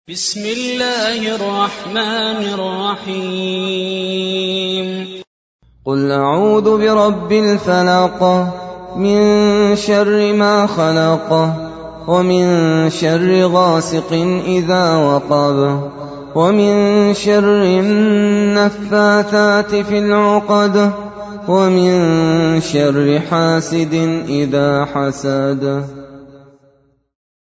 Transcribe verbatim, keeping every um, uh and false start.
بسم الله الرحمن الرحيم قل أعوذ برب الفلق من شر ما خلق ومن شر غاسق إذا وقب ومن شر النفاثات في العقد ومن شر حاسد إذا حسد.